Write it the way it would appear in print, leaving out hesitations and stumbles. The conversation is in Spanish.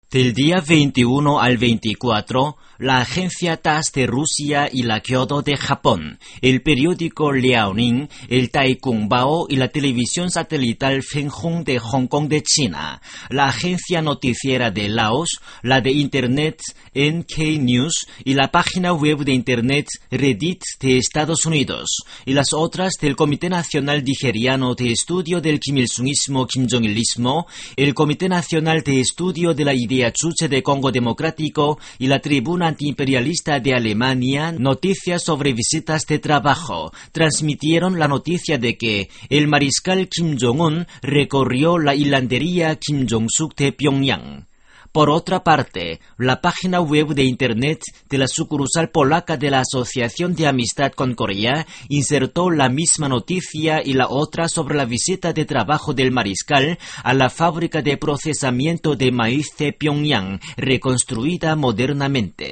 Del día 21 al 24, la agencia TASS de Rusia y la Kyodo de Japón, el periódico Liaoning, el Taikunbao y la televisión satelital Fenghong de Hong Kong de China, la agencia noticiera de Laos, la de Internet NK News y la página web de Internet Reddit de Estados Unidos, y las otras del Comité Nacional Nigeriano de Estudio del Kim Il-sungismo Kim Jong-ilismo, el Comité Nacional de Estudio de la Idea Chuche de Congo Democrático y la Tribuna Antiimperialista de Alemania, noticias sobre visitas de trabajo, transmitieron la noticia de que el mariscal Kim Jong-un recorrió la hilandería Kim Jong-suk de Pyongyang. Por otra parte, la página web de Internet de la sucursal polaca de la Asociación de Amistad con Corea insertó la misma noticia y la otra sobre la visita de trabajo del mariscal a la fábrica de procesamiento de maíz de Pyongyang, reconstruida modernamente.